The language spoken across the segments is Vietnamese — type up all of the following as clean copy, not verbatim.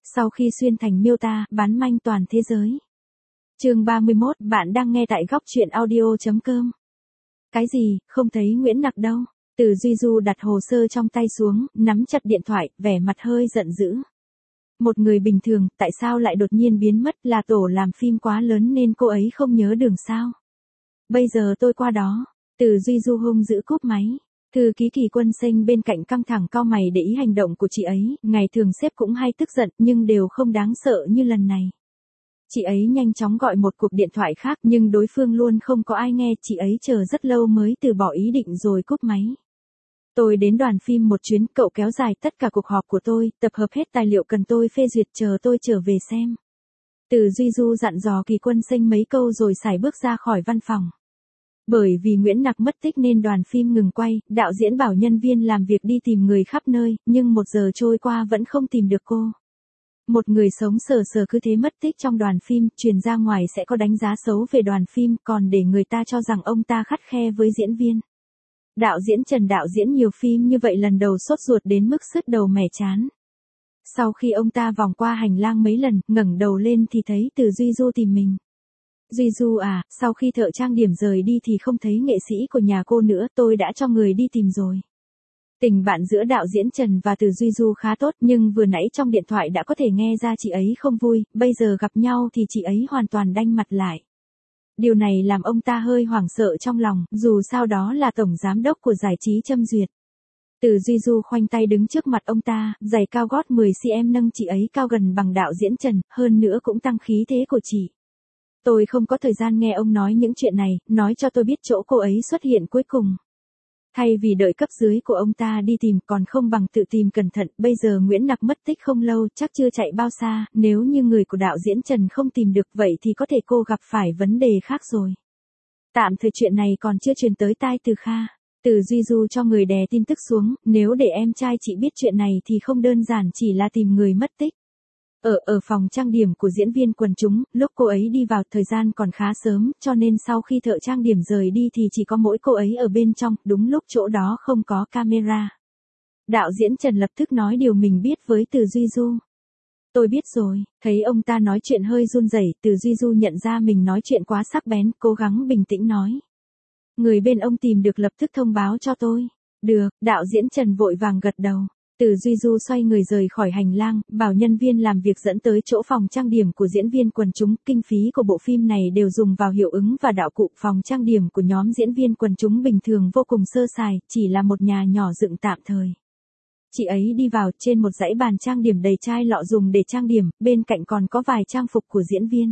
Sau khi xuyên thành miêu ta, bán manh toàn thế giới. Chương 31, bạn đang nghe tại góc truyện audio.com. Cái gì, không thấy Nguyễn Nặc đâu? Từ Duy Du đặt hồ sơ trong tay xuống, nắm chặt điện thoại, vẻ mặt hơi giận dữ. Một người bình thường, tại sao lại đột nhiên biến mất, là tổ làm phim quá lớn nên cô ấy không nhớ đường sao? Bây giờ tôi qua đó. Từ Duy Du hung dữ cúp máy. Thư ký Kỳ Quân Sinh bên cạnh căng thẳng cau mày để ý hành động của chị ấy, ngày thường sếp cũng hay tức giận nhưng đều không đáng sợ như lần này. Chị ấy nhanh chóng gọi một cuộc điện thoại khác nhưng đối phương luôn không có ai nghe, chị ấy chờ rất lâu mới từ bỏ ý định rồi cúp máy. Tôi đến đoàn phim một chuyến, cậu kéo dài tất cả cuộc họp của tôi, tập hợp hết tài liệu cần tôi phê duyệt, chờ tôi trở về xem. Từ Duy Du dặn dò Kỳ Quân Sinh mấy câu rồi sải bước ra khỏi văn phòng. Bởi vì Nguyễn Nặc mất tích nên đoàn phim ngừng quay, đạo diễn bảo nhân viên làm việc đi tìm người khắp nơi, nhưng 1 giờ trôi qua vẫn không tìm được cô. Một người sống sờ sờ cứ thế mất tích trong đoàn phim, truyền ra ngoài sẽ có đánh giá xấu về đoàn phim, còn để người ta cho rằng ông ta khắt khe với diễn viên. Đạo diễn Trần đạo diễn nhiều phim như vậy lần đầu sốt ruột đến mức sứt đầu mẻ chán. Sau khi ông ta vòng qua hành lang mấy lần, ngẩng đầu lên thì thấy Từ Duy Du tìm mình. Duy Du à, sau khi thợ trang điểm rời đi thì không thấy nghệ sĩ của nhà cô nữa, tôi đã cho người đi tìm rồi. Tình bạn giữa đạo diễn Trần và Từ Duy Du khá tốt nhưng vừa nãy trong điện thoại đã có thể nghe ra chị ấy không vui, bây giờ gặp nhau thì chị ấy hoàn toàn đanh mặt lại. Điều này làm ông ta hơi hoảng sợ trong lòng, dù sao đó là tổng giám đốc của giải trí Châm Duyệt. Từ Duy Du khoanh tay đứng trước mặt ông ta, giày cao gót 10cm nâng chị ấy cao gần bằng đạo diễn Trần, hơn nữa cũng tăng khí thế của chị. Tôi không có thời gian nghe ông nói những chuyện này, nói cho tôi biết chỗ cô ấy xuất hiện cuối cùng. Thay vì đợi cấp dưới của ông ta đi tìm còn không bằng tự tìm cẩn thận, bây giờ Nguyễn Nặc mất tích không lâu, chắc chưa chạy bao xa, nếu như người của đạo diễn Trần không tìm được vậy thì có thể cô gặp phải vấn đề khác rồi. Tạm thời chuyện này còn chưa truyền tới tai Từ Kha. Từ Duy Du cho người đè tin tức xuống, nếu để em trai chị biết chuyện này thì không đơn giản chỉ là tìm người mất tích. Ở phòng trang điểm của diễn viên quần chúng, lúc cô ấy đi vào thời gian còn khá sớm, cho nên sau khi thợ trang điểm rời đi thì chỉ có mỗi cô ấy ở bên trong, đúng lúc chỗ đó không có camera. Đạo diễn Trần lập tức nói điều mình biết với Từ Duy Du. Tôi biết rồi, thấy ông ta nói chuyện hơi run rẩy, Từ Duy Du nhận ra mình nói chuyện quá sắc bén, cố gắng bình tĩnh nói. Người bên ông tìm được lập tức thông báo cho tôi. Được, đạo diễn Trần vội vàng gật đầu. Từ Duy Du xoay người rời khỏi hành lang, bảo nhân viên làm việc dẫn tới chỗ phòng trang điểm của diễn viên quần chúng. Kinh phí của bộ phim này đều dùng vào hiệu ứng và đạo cụ. Phòng trang điểm của nhóm diễn viên quần chúng bình thường vô cùng sơ sài, chỉ là một nhà nhỏ dựng tạm thời. Chị ấy đi vào, trên một dãy bàn trang điểm đầy chai lọ dùng để trang điểm, bên cạnh còn có vài trang phục của diễn viên.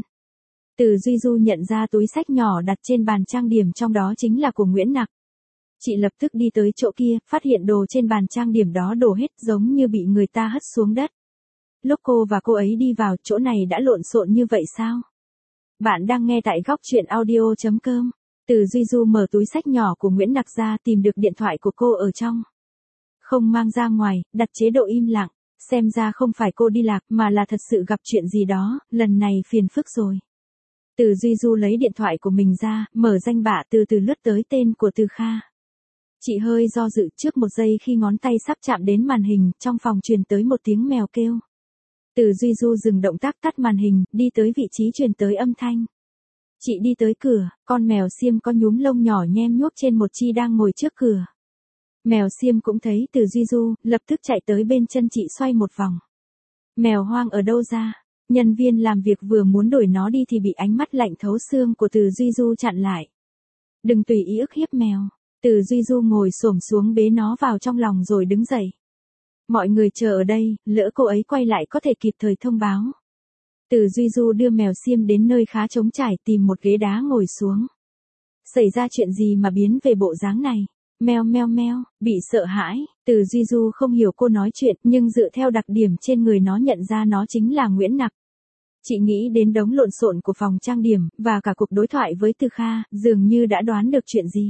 Từ Duy Du nhận ra túi xách nhỏ đặt trên bàn trang điểm, trong đó chính là của Nguyễn Nặc. Chị lập tức đi tới chỗ kia, phát hiện đồ trên bàn trang điểm đó đổ hết giống như bị người ta hất xuống đất. Lúc cô và cô ấy đi vào, chỗ này đã lộn xộn như vậy sao? Bạn đang nghe tại góc truyện audio.com. Từ Duy Du mở túi xách nhỏ của Nguyễn Nặc ra, tìm được điện thoại của cô ở trong. Không mang ra ngoài, đặt chế độ im lặng, xem ra không phải cô đi lạc mà là thật sự gặp chuyện gì đó, lần này phiền phức rồi. Từ Duy Du lấy điện thoại của mình ra, mở danh bạ, từ từ lướt tới tên của Từ Kha. Chị hơi do dự, trước một giây khi ngón tay sắp chạm đến màn hình, trong phòng truyền tới một tiếng mèo kêu. Từ Duy Du dừng động tác tắt màn hình, đi tới vị trí truyền tới âm thanh. Chị đi tới cửa, con mèo xiêm có nhúm lông nhỏ nhem nhuốc trên một chi đang ngồi trước cửa. Mèo xiêm cũng thấy Từ Duy Du, lập tức chạy tới bên chân chị xoay một vòng. Mèo hoang ở đâu ra? Nhân viên làm việc vừa muốn đuổi nó đi thì bị ánh mắt lạnh thấu xương của Từ Duy Du chặn lại. Đừng tùy ý ức hiếp mèo. Từ Duy Du ngồi xổm xuống bế nó vào trong lòng rồi đứng dậy. Mọi người chờ ở đây, lỡ cô ấy quay lại có thể kịp thời thông báo. Từ Duy Du đưa mèo xiêm đến nơi khá trống trải, tìm một ghế đá ngồi xuống. Xảy ra chuyện gì mà biến về bộ dáng này? Meo meo meo, bị sợ hãi. Từ Duy Du không hiểu cô nói chuyện, nhưng dựa theo đặc điểm trên người nó nhận ra nó chính là Nguyễn Nặc. Chị nghĩ đến đống lộn xộn của phòng trang điểm, và cả cuộc đối thoại với Từ Kha, dường như đã đoán được chuyện gì.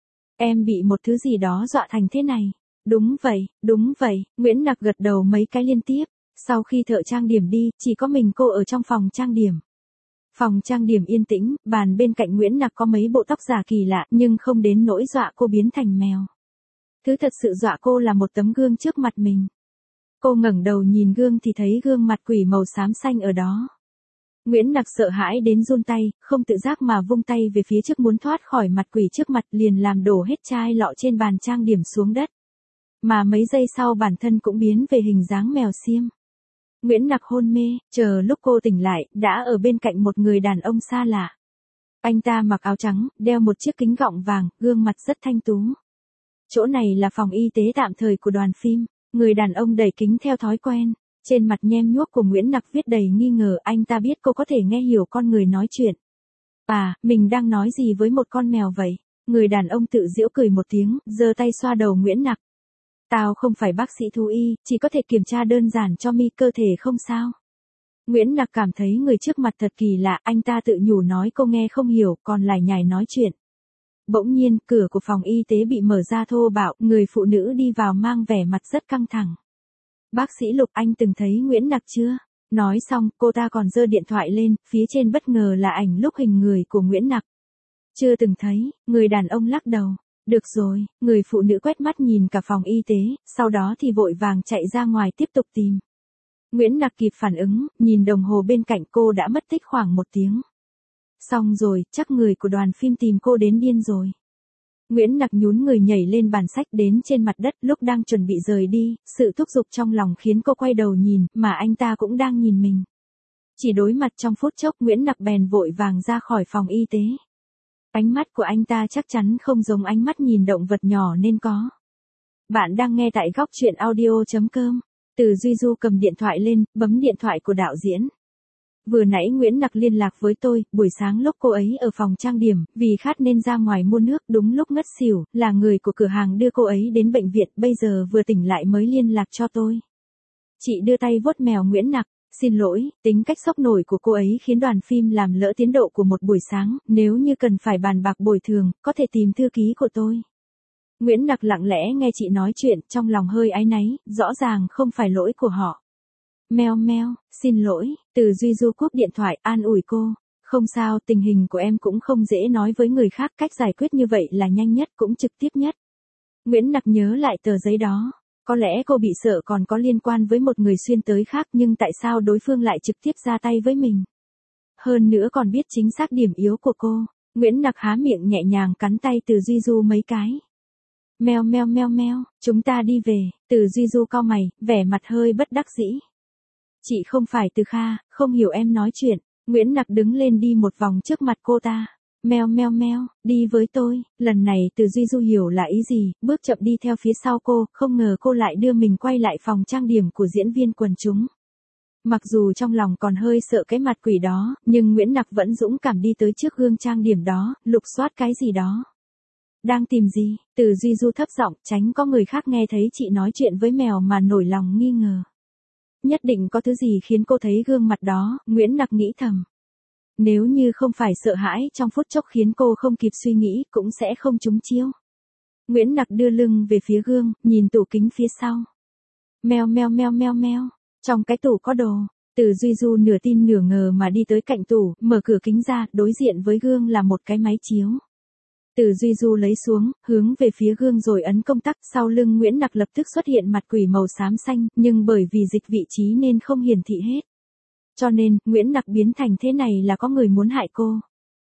Em bị một thứ gì đó dọa thành thế này. Đúng vậy, Nguyễn Nặc gật đầu mấy cái liên tiếp. Sau khi thợ trang điểm đi, chỉ có mình cô ở trong phòng trang điểm. Phòng trang điểm yên tĩnh, bàn bên cạnh Nguyễn Nặc có mấy bộ tóc giả kỳ lạ, nhưng không đến nỗi dọa cô biến thành mèo. Thứ thật sự dọa cô là một tấm gương trước mặt mình. Cô ngẩng đầu nhìn gương thì thấy gương mặt quỷ màu xám xanh ở đó. Nguyễn Nặc sợ hãi đến run tay, không tự giác mà vung tay về phía trước muốn thoát khỏi mặt quỷ trước mặt, liền làm đổ hết chai lọ trên bàn trang điểm xuống đất. Mà mấy giây sau bản thân cũng biến về hình dáng mèo xiêm. Nguyễn Nặc hôn mê, chờ lúc cô tỉnh lại, đã ở bên cạnh một người đàn ông xa lạ. Anh ta mặc áo trắng, đeo một chiếc kính gọng vàng, gương mặt rất thanh tú. Chỗ này là phòng y tế tạm thời của đoàn phim. Người đàn ông đẩy kính theo thói quen. Trên mặt nhem nhuốc của Nguyễn Nặc viết đầy nghi ngờ, anh ta biết cô có thể nghe hiểu con người nói chuyện. À, mình đang nói gì với một con mèo vậy? Người đàn ông tự giễu cười một tiếng, giơ tay xoa đầu Nguyễn Nặc. Tao không phải bác sĩ thú y, chỉ có thể kiểm tra đơn giản cho mi, cơ thể không sao. Nguyễn Nặc cảm thấy người trước mặt thật kỳ lạ, anh ta tự nhủ nói cô nghe không hiểu, còn lải nhải nói chuyện. Bỗng nhiên, cửa của phòng y tế bị mở ra thô bạo, người phụ nữ đi vào mang vẻ mặt rất căng thẳng. Bác sĩ Lục, anh từng thấy Nguyễn Nặc chưa? Nói xong, cô ta còn giơ điện thoại lên, phía trên bất ngờ là ảnh lúc hình người của Nguyễn Nặc. Chưa từng thấy, người đàn ông lắc đầu. Được rồi, người phụ nữ quét mắt nhìn cả phòng y tế, sau đó thì vội vàng chạy ra ngoài tiếp tục tìm. Nguyễn Nặc kịp phản ứng, nhìn đồng hồ bên cạnh, cô đã mất tích khoảng 1 tiếng. Xong rồi, chắc người của đoàn phim tìm cô đến điên rồi. Nguyễn Nặc nhún người nhảy lên bàn sách đến trên mặt đất, lúc đang chuẩn bị rời đi, sự thúc giục trong lòng khiến cô quay đầu nhìn, mà anh ta cũng đang nhìn mình. Chỉ đối mặt trong phút chốc, Nguyễn Nặc bèn vội vàng ra khỏi phòng y tế. Ánh mắt của anh ta chắc chắn không giống ánh mắt nhìn động vật nhỏ nên có. Bạn đang nghe tại góc truyện audio.com. Từ Duy Du cầm điện thoại lên, bấm điện thoại của đạo diễn. Vừa nãy Nguyễn Nặc liên lạc với tôi, buổi sáng lúc cô ấy ở phòng trang điểm, vì khát nên ra ngoài mua nước, đúng lúc ngất xỉu, là người của cửa hàng đưa cô ấy đến bệnh viện, bây giờ vừa tỉnh lại mới liên lạc cho tôi. Chị đưa tay vuốt mèo Nguyễn Nặc. Xin lỗi, tính cách sốc nổi của cô ấy khiến đoàn phim làm lỡ tiến độ của một buổi sáng, nếu như cần phải bàn bạc bồi thường, có thể tìm thư ký của tôi. Nguyễn Nặc lặng lẽ nghe chị nói chuyện, trong lòng hơi áy náy, rõ ràng không phải lỗi của họ. Meo meo, xin lỗi, Từ Duy Du cúp điện thoại, an ủi cô. Không sao, tình hình của em cũng không dễ nói với người khác, cách giải quyết như vậy là nhanh nhất cũng trực tiếp nhất. Nguyễn Nặc nhớ lại tờ giấy đó. Có lẽ cô bị sợ còn có liên quan với một người xuyên tới khác, nhưng tại sao đối phương lại trực tiếp ra tay với mình? Hơn nữa còn biết chính xác điểm yếu của cô. Nguyễn Nặc há miệng nhẹ nhàng cắn tay Từ Duy Du mấy cái. Meo meo meo meo, chúng ta đi về. Từ Duy Du cau mày, vẻ mặt hơi bất đắc dĩ. Chị không phải Từ Kha, không hiểu em nói chuyện. Nguyễn Nặc đứng lên đi một vòng trước mặt cô ta. Meo meo meo, đi với tôi. Lần này Từ Duy Du hiểu là ý gì, bước chậm đi theo phía sau cô, không ngờ cô lại đưa mình quay lại phòng trang điểm của diễn viên quần chúng. Mặc dù trong lòng còn hơi sợ cái mặt quỷ đó, nhưng Nguyễn Nặc vẫn dũng cảm đi tới trước gương trang điểm đó, lục soát cái gì đó. Đang tìm gì? Từ Duy Du thấp giọng, tránh có người khác nghe thấy chị nói chuyện với mèo mà nổi lòng nghi ngờ. Nhất định có thứ gì khiến cô thấy gương mặt đó, Nguyễn Nặc nghĩ thầm. Nếu như không phải sợ hãi trong phút chốc khiến cô không kịp suy nghĩ, cũng sẽ không trúng chiêu. Nguyễn Nặc đưa lưng về phía gương, nhìn tủ kính phía sau. Meo meo meo meo meo, trong cái tủ có đồ. Từ Duy Du nửa tin nửa ngờ mà đi tới cạnh tủ, mở cửa kính ra, đối diện với gương là một cái máy chiếu. Từ Duy Du lấy xuống, hướng về phía gương rồi ấn công tắc, sau lưng Nguyễn Nặc lập tức xuất hiện mặt quỷ màu xám xanh, nhưng bởi vì dịch vị trí nên không hiển thị hết. Cho nên, Nguyễn Nặc biến thành thế này là có người muốn hại cô.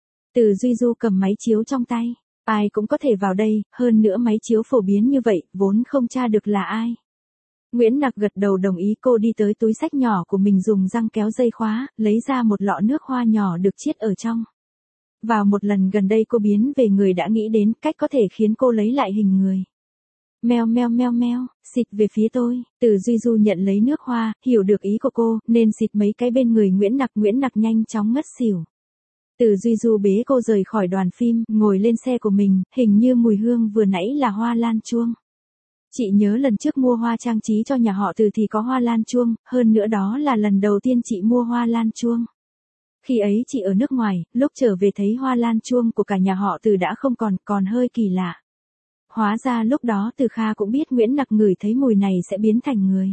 Từ Duy Du cầm máy chiếu trong tay. Ai cũng có thể vào đây, hơn nữa máy chiếu phổ biến như vậy, vốn không tra được là ai. Nguyễn Nặc gật đầu đồng ý, cô đi tới túi xách nhỏ của mình dùng răng kéo dây khóa, lấy ra một lọ nước hoa nhỏ được chiết ở trong. Vào một lần gần đây cô biến về người đã nghĩ đến cách có thể khiến cô lấy lại hình người. Meo meo meo meo, xịt về phía tôi. Từ Duy Du nhận lấy nước hoa, hiểu được ý của cô, nên xịt mấy cái bên người Nguyễn Nặc nhanh chóng ngất xỉu. Từ Duy Du bế cô rời khỏi đoàn phim, ngồi lên xe của mình, hình như mùi hương vừa nãy là hoa lan chuông. Chị nhớ lần trước mua hoa trang trí cho nhà họ Từ thì có hoa lan chuông, hơn nữa đó là lần đầu tiên chị mua hoa lan chuông. Khi ấy chị ở nước ngoài, lúc trở về thấy hoa lan chuông của cả nhà họ Từ đã không còn hơi kỳ lạ. Hóa ra lúc đó Từ Kha cũng biết Nguyễn Nặc ngửi thấy mùi này sẽ biến thành người.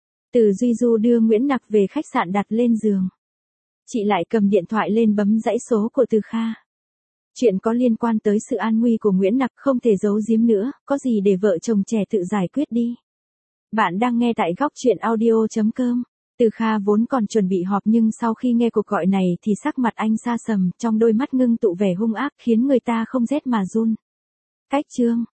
Từ Duy Du đưa Nguyễn Nặc về khách sạn đặt lên giường. Chị lại cầm điện thoại lên bấm dãy số của Từ Kha. Chuyện có liên quan tới sự an nguy của Nguyễn Nặc không thể giấu giếm nữa, có gì để vợ chồng trẻ tự giải quyết đi. Bạn đang nghe tại góc chuyện audio.com. Từ Kha vốn còn chuẩn bị họp nhưng sau khi nghe cuộc gọi này thì sắc mặt anh sa sầm, trong đôi mắt ngưng tụ vẻ hung ác khiến người ta không rét mà run. Cách chương